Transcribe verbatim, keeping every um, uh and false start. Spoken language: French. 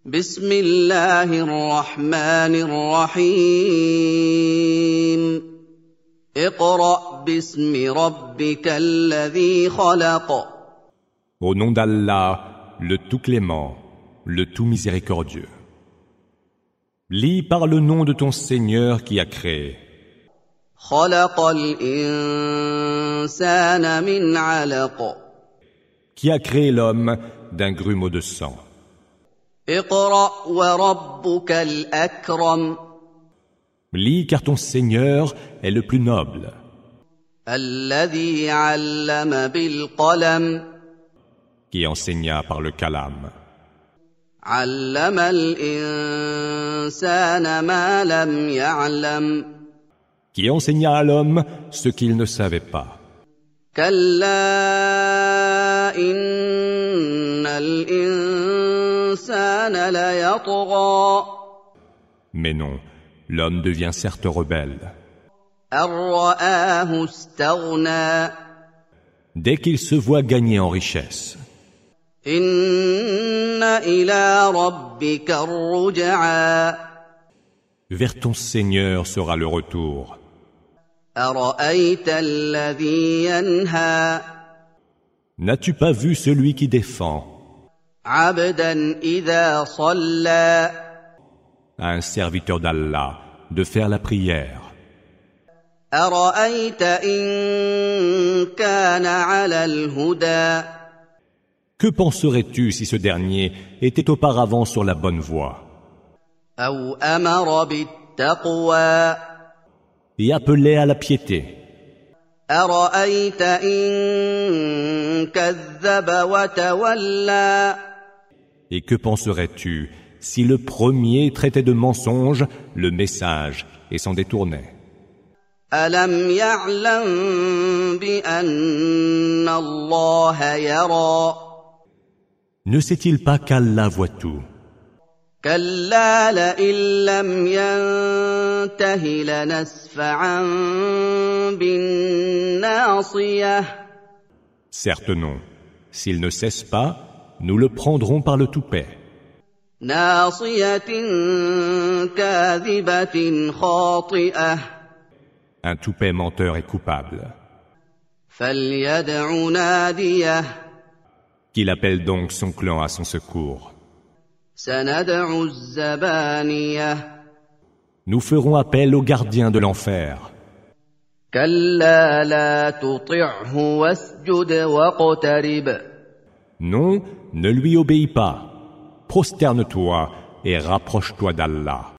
بسم الله الرحمن الرحيم اقرأ باسم ربك الذي خلق. Au nom d'Allah, le tout clément, le tout miséricordieux. Lis par le nom de ton Seigneur qui a créé. خلق الإنسان من علق. Qui a créé l'homme d'un grumeau de sang. اقرأ وربك الأكرم. Lis car ton Seigneur est le plus noble. الذي علم بالقلم. Qui enseigna par le calame. علم الإنسان ما لم يعلم. Qui enseigna à l'homme ce qu'il ne savait pas. كلا إن الإنسان ليطغى. Mais non, l'homme devient certes rebelle. أن رآه استغنى. Dès qu'il se voit gagner en richesse. إن إلى ربك الرجعى. Vers ton Seigneur sera le retour. أرأيت الذي ينهى. N'as-tu pas vu celui qui défend عبدا إذا صلى. à un serviteur d'Allah de faire la prière? أرأيت إن كان على الهدى. Que penserais-tu si ce dernier était auparavant sur la bonne voie أو أمر بالتقوى. et appelait à la piété? أرأيت إن كذب وتولى. Et que penserais-tu si le premier traitait de mensonge le message et s'en détournait? ألم يعلم بأن الله يرى. Ne sait-il pas qu'Allah voit tout? كلا لئن لم ينته لنسفعا بالناصية. Certes non. S'il ne cesse pas, nous le prendrons par le toupet. ناصية كاذبة خاطئة. Un toupet menteur et coupable. فليدع ناديه. Qu'il appelle donc son clan à son secours. سندع الزبانية. Nous ferons appel aux gardiens de l'enfer. كلا لا تطعه واسجد واقترب. Non, ne lui obéis pas. Prosterne-toi et rapproche-toi d'Allah.